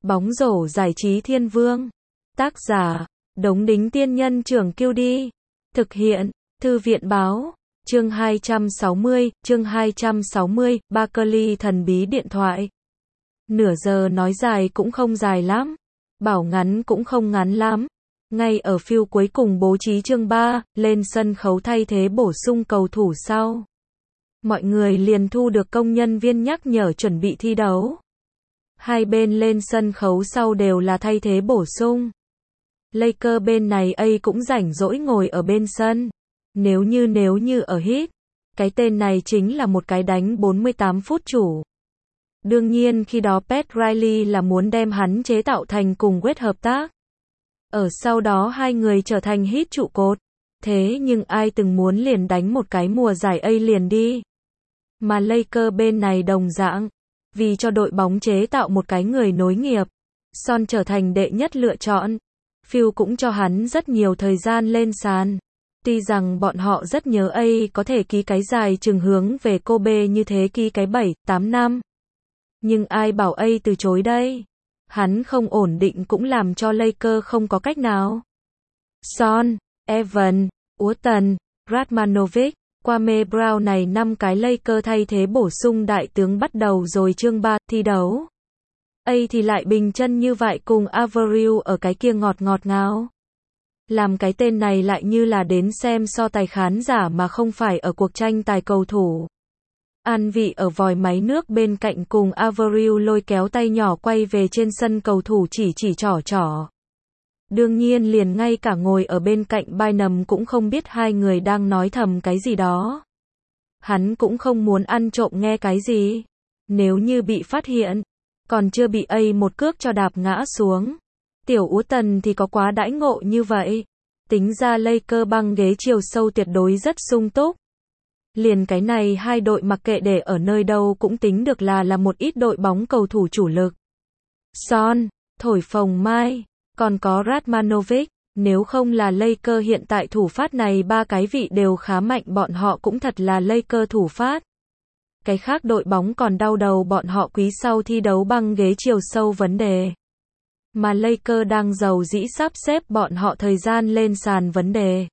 Bóng rổ giải trí thiên vương. Tác giả, Đống Đính Tiên Nhân Trưởng Kiêu Đi. Thực hiện, Thư viện Báo. Chương 260, Berkeley thần bí điện thoại. Nửa giờ nói dài cũng không dài lắm. Bảo ngắn cũng không ngắn lắm. Ngay ở phiêu cuối cùng bố trí chương 3, lên sân khấu thay thế bổ sung cầu thủ sau. Mọi người liền thu được công nhân viên nhắc nhở chuẩn bị thi đấu. Hai bên lên sân khấu sau đều là thay thế bổ sung. Lakers bên này cũng rảnh rỗi ngồi ở bên sân. Nếu như ở Heat, cái tên này chính là một cái đánh 48 phút chủ. Đương nhiên khi đó Pat Riley là muốn đem hắn chế tạo thành cùng Wade hợp tác. Ở sau đó hai người trở thành Heat trụ cột. Thế nhưng ai từng muốn liền đánh một cái mùa giải A liền đi. Mà Lakers bên này đồng dạng. Vì cho đội bóng chế tạo một cái người nối nghiệp. Son trở thành đệ nhất lựa chọn. Phil cũng cho hắn rất nhiều thời gian lên sàn. Tuy rằng bọn họ rất nhớ A có thể ký cái dài chừng hướng về Kobe như thế ký cái 7-8 năm. Nhưng ai bảo A từ chối đây? Hắn không ổn định cũng làm cho Lakers không có cách nào. Son, Evan, Walton, Radmanovic, Kwame Brown này 5 cái Lakers thay thế bổ sung đại tướng bắt đầu rồi chương 3 thi đấu. A thì lại bình chân như vậy cùng Avril ở cái kia ngọt ngào. Làm cái tên này lại như là đến xem so tài khán giả mà không phải ở cuộc tranh tài cầu thủ. An vị ở vòi máy nước bên cạnh cùng Avril lôi kéo tay nhỏ quay về trên sân cầu thủ chỉ trỏ. Đương nhiên liền ngay cả ngồi ở bên cạnh Bynum cũng không biết hai người đang nói thầm cái gì đó. Hắn cũng không muốn ăn trộm nghe cái gì. Nếu như bị phát hiện, còn chưa bị A một cước cho đạp ngã xuống. Tiểu Ú Tần thì có quá đãi ngộ như vậy. Tính ra Lakers băng ghế chiều sâu tuyệt đối rất sung túc. Liền cái này hai đội mặc kệ để ở nơi đâu cũng tính được là một ít đội bóng cầu thủ chủ lực. Son, thổi phồng mai, còn có Radmanovic, nếu không là Lakers hiện tại thủ phát này ba cái vị đều khá mạnh bọn họ cũng thật là Lakers thủ phát. Cái khác đội bóng còn đau đầu bọn họ quý sau thi đấu băng ghế chiều sâu vấn đề. Mà Lakers đang giàu dĩ sắp xếp bọn họ thời gian lên sàn vấn đề.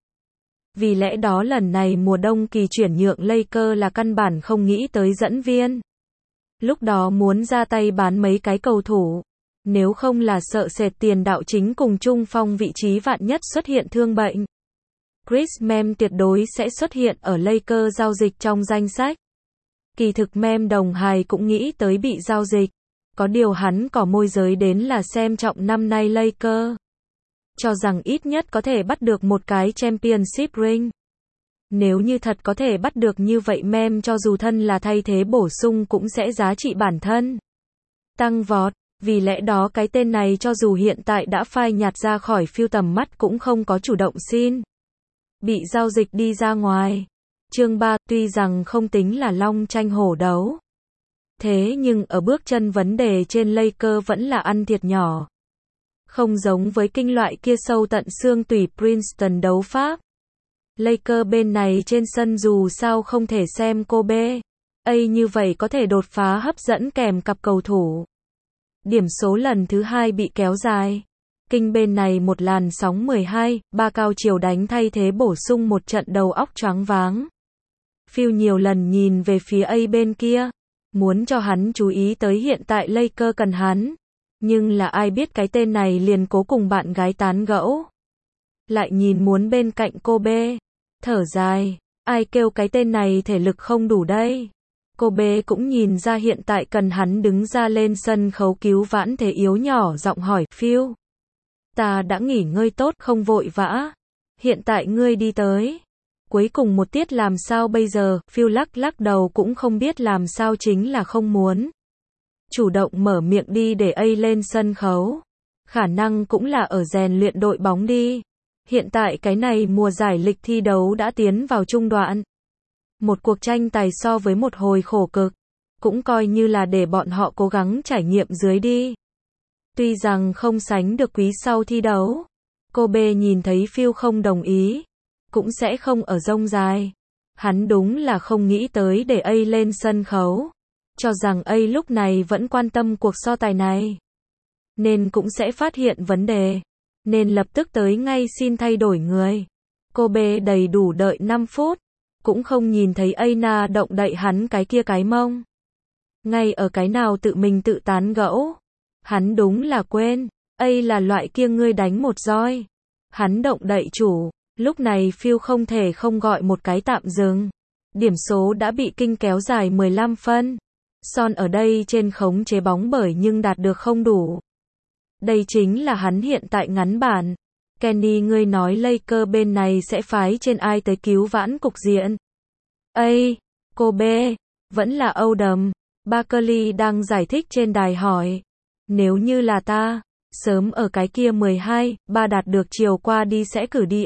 Vì lẽ đó lần này mùa đông kỳ chuyển nhượng Lakers là căn bản không nghĩ tới dẫn viên. Lúc đó muốn ra tay bán mấy cái cầu thủ. Nếu không là sợ sệt tiền đạo chính cùng trung phong vị trí vạn nhất xuất hiện thương bệnh. Chris Mem tuyệt đối sẽ xuất hiện ở Lakers giao dịch trong danh sách. Kỳ thực Mem đồng hài cũng nghĩ tới bị giao dịch. Có điều hắn có môi giới đến là xem trọng năm nay Lakers. Cho rằng ít nhất có thể bắt được một cái championship ring. Nếu như thật có thể bắt được như vậy Mem cho dù thân là thay thế bổ sung cũng sẽ giá trị bản thân tăng vọt. Vì lẽ đó cái tên này cho dù hiện tại đã phai nhạt ra khỏi phiêu tầm mắt cũng không có chủ động xin. Bị giao dịch đi ra ngoài. Chương 3 tuy rằng không tính là long tranh hổ đấu. Thế nhưng ở bước chân vấn đề trên Lakers vẫn là ăn thiệt nhỏ. Không giống với kinh loại kia sâu tận xương tủy Princeton đấu Pháp. Lakers bên này trên sân dù sao không thể xem Kobe. A như vậy có thể đột phá hấp dẫn kèm cặp cầu thủ. Điểm số lần thứ 2 bị kéo dài. Kinh bên này một làn sóng 12, ba cao chiều đánh thay thế bổ sung một trận đầu óc choáng váng. Phil nhiều lần nhìn về phía A bên kia. Muốn cho hắn chú ý tới hiện tại Lakers cần hắn. Nhưng là ai biết cái tên này liền cố cùng bạn gái tán gẫu. Lại nhìn muốn bên cạnh Kobe. Thở dài. Ai kêu cái tên này thể lực không đủ đây. Kobe cũng nhìn ra hiện tại cần hắn đứng ra lên sân khấu cứu vãn thế yếu nhỏ giọng hỏi Phil. Ta đã nghỉ ngơi tốt không vội vã. Hiện tại ngươi đi tới. Cuối cùng một tiết làm sao bây giờ. Phil lắc đầu cũng không biết làm sao chính là không muốn. Chủ động mở miệng đi để A lên sân khấu. Khả năng cũng là ở rèn luyện đội bóng đi. Hiện tại cái này mùa giải lịch thi đấu đã tiến vào trung đoạn. Một cuộc tranh tài so với một hồi khổ cực. Cũng coi như là để bọn họ cố gắng trải nghiệm dưới đi. Tuy rằng không sánh được quý sau thi đấu. Kobe nhìn thấy Phil không đồng ý. Cũng sẽ không ở rông dài. Hắn đúng là không nghĩ tới để A lên sân khấu. Cho rằng A lúc này vẫn quan tâm cuộc so tài này. nên cũng sẽ phát hiện vấn đề, nên lập tức tới ngay xin thay đổi người. Kobe đầy đủ đợi 5 phút, cũng không nhìn thấy Aina động đậy hắn cái kia cái mông. Ngay ở cái nào tự mình tự tán gẫu. Hắn đúng là quên, là loại kia ngươi đánh một roi. Hắn động đậy chủ, lúc này Phil không thể không gọi một cái tạm dừng. Điểm số đã bị kinh kéo dài 15 phân. Son ở đây trên khống chế bóng bởi nhưng đạt được không đủ. Đây chính là hắn hiện tại ngắn bản. Kenny ngươi nói Lakers bên này sẽ phái trên ai tới cứu vãn cục diện. Kobe, vẫn là Odom. Barkley đang giải thích trên đài hỏi. Nếu như là ta, sớm ở cái kia 12, ba đạt được chiều qua đi sẽ cử đi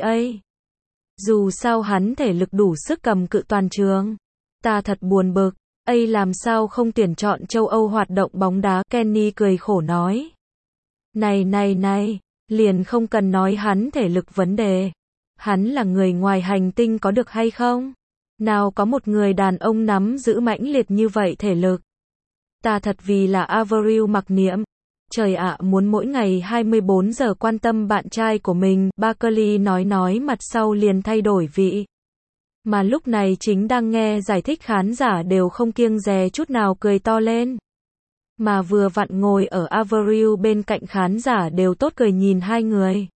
Dù sao hắn thể lực đủ sức cầm cự toàn trường. Ta thật buồn bực, làm sao không tuyển chọn châu Âu hoạt động bóng đá, Kenny cười khổ nói. Này, liền không cần nói hắn thể lực vấn đề. Hắn là người ngoài hành tinh có được hay không? Nào có một người đàn ông nắm giữ mãnh liệt như vậy thể lực. Ta thật vì là Avril mặc niệm. Trời ạ, muốn mỗi ngày 24 giờ quan tâm bạn trai của mình, Barkley nói mặt sau liền thay đổi vị. Mà lúc này chính đang nghe giải thích khán giả đều không kiêng dè chút nào cười to lên. Mà vừa vặn ngồi ở Avril bên cạnh khán giả đều tốt cười nhìn hai người.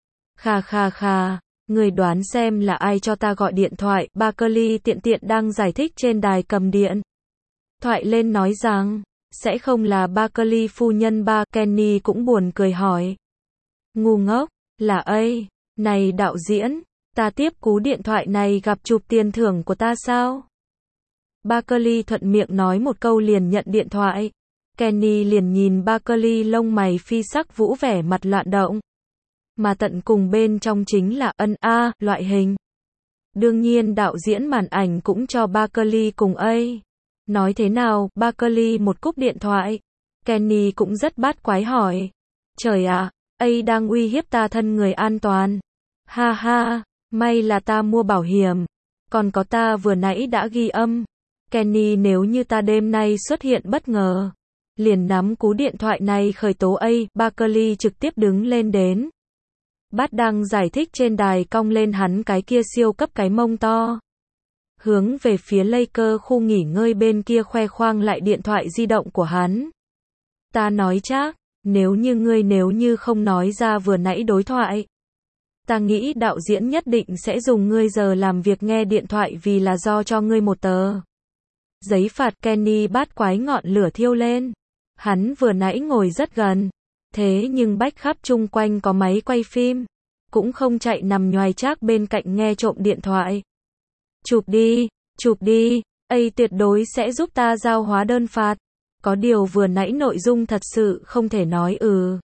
Kha, người đoán xem là ai cho ta gọi điện thoại, Barkley tiện đang giải thích trên đài cầm điện thoại lên nói rằng, sẽ không là Barkley phu nhân ba, Kenny cũng buồn cười hỏi. Ngu ngốc, là này đạo diễn, ta tiếp cú điện thoại này gặp chụp tiền thưởng của ta sao? Barkley thuận miệng nói một câu liền nhận điện thoại. Kenny liền nhìn Barkley lông mày phi sắc vũ vẻ mặt loạn động. Mà tận cùng bên trong chính là loại hình. Đương nhiên đạo diễn màn ảnh cũng cho Barkley cùng Nói thế nào, Barkley một cúp điện thoại. Kenny cũng rất bát quái hỏi. Trời ạ, đang uy hiếp ta thân người an toàn. Ha, may là ta mua bảo hiểm. Còn có ta vừa nãy đã ghi âm. Kenny nếu như ta đêm nay xuất hiện bất ngờ. Liền nắm cú điện thoại này khởi tố Barkley trực tiếp đứng lên đến. Bát đang giải thích trên đài cong lên hắn cái kia siêu cấp cái mông to. Hướng về phía Lakers khu nghỉ ngơi bên kia khoe khoang lại điện thoại di động của hắn. Ta nói chắc, nếu như không nói ra vừa nãy đối thoại. Ta nghĩ đạo diễn nhất định sẽ dùng ngươi giờ làm việc nghe điện thoại vì là do cho ngươi một tờ giấy phạt. Kenny bát quái ngọn lửa thiêu lên. Hắn vừa nãy ngồi rất gần. Thế nhưng bách khắp chung quanh có máy quay phim. Cũng không chạy nằm nhoài trác bên cạnh nghe trộm điện thoại. Chụp đi, tuyệt đối sẽ giúp ta giao hóa đơn phạt. Có điều vừa nãy nội dung thật sự không thể nói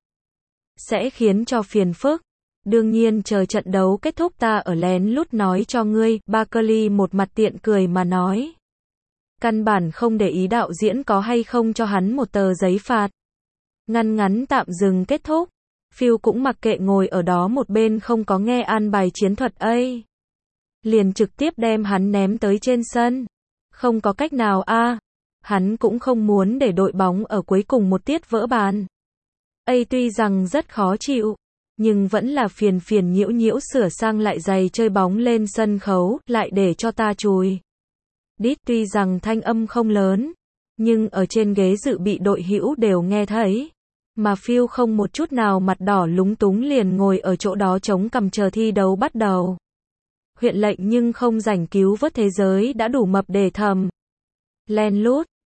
sẽ khiến cho phiền phức. Đương nhiên chờ trận đấu kết thúc ta ở lén lút nói cho ngươi, Barkley một mặt tiện cười mà nói. Căn bản không để ý đạo diễn có hay không cho hắn một tờ giấy phạt. Ngắn tạm dừng kết thúc. Phil cũng mặc kệ ngồi ở đó một bên không có nghe an bài chiến thuật liền trực tiếp đem hắn ném tới trên sân. Không có cách nào hắn cũng không muốn để đội bóng ở cuối cùng một tiết vỡ bàn. Tuy rằng rất khó chịu, nhưng vẫn là phiền nhiễu sửa sang lại giày chơi bóng lên sân khấu, lại để cho ta chùi. Tuy rằng thanh âm không lớn, nhưng ở trên ghế dự bị đội hữu đều nghe thấy. Mà Phil không một chút nào mặt đỏ lúng túng liền ngồi ở chỗ đó chống cằm chờ thi đấu bắt đầu. Huyện lệnh nhưng không rảnh cứu vớt thế giới đã đủ mập để thầm. Len lút,